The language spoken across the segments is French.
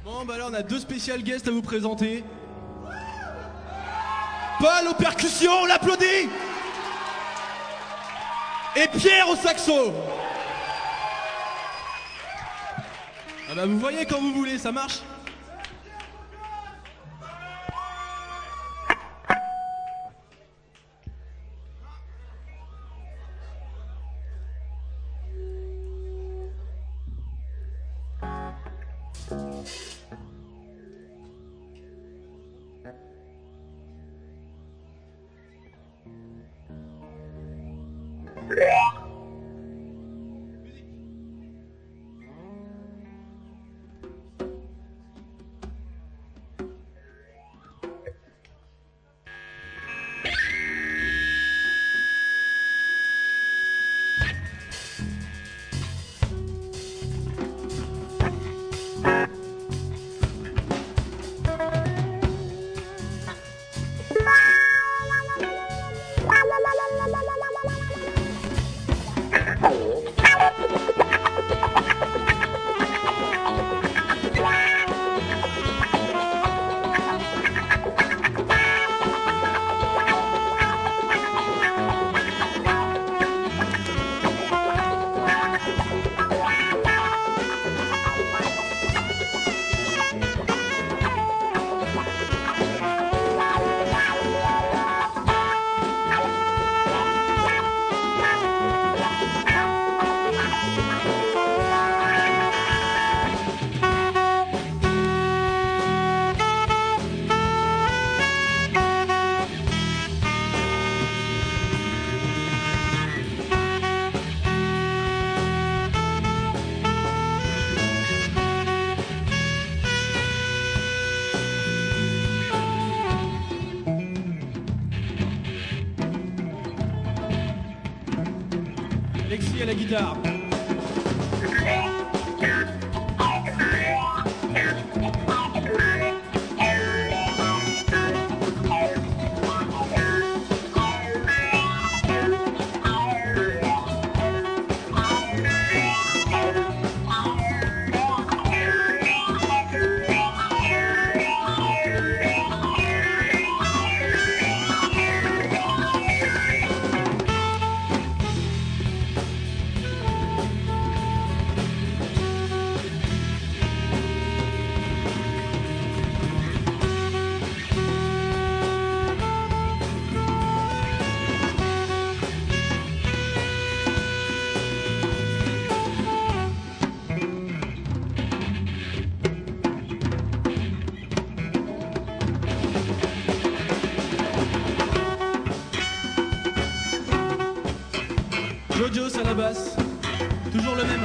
Bon bah là on a deux spécial guests à vous présenter. Paul aux percussions, on l'applaudit. Et Pierre au saxo. Ah bah vous voyez quand vous voulez, ça marche. Alexis à la guitare. Jojo à la basse, toujours le même.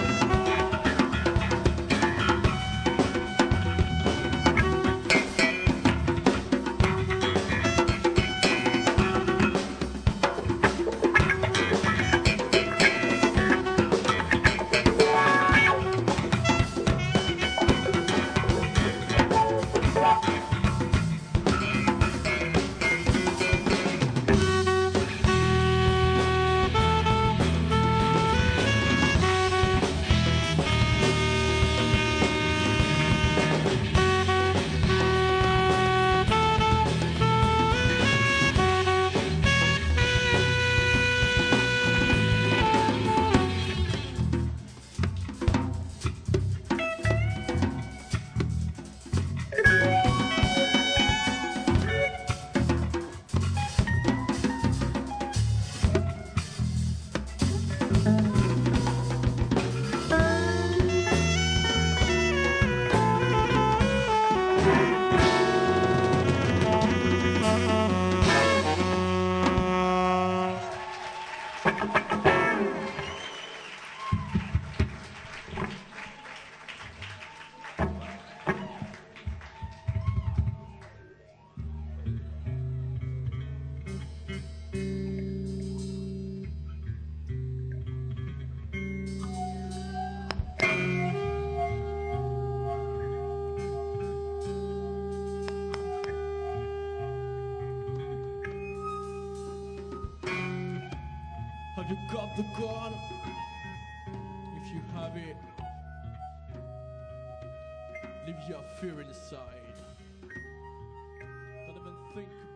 You got the gun, if you have it. Leave your fear inside. Don't even think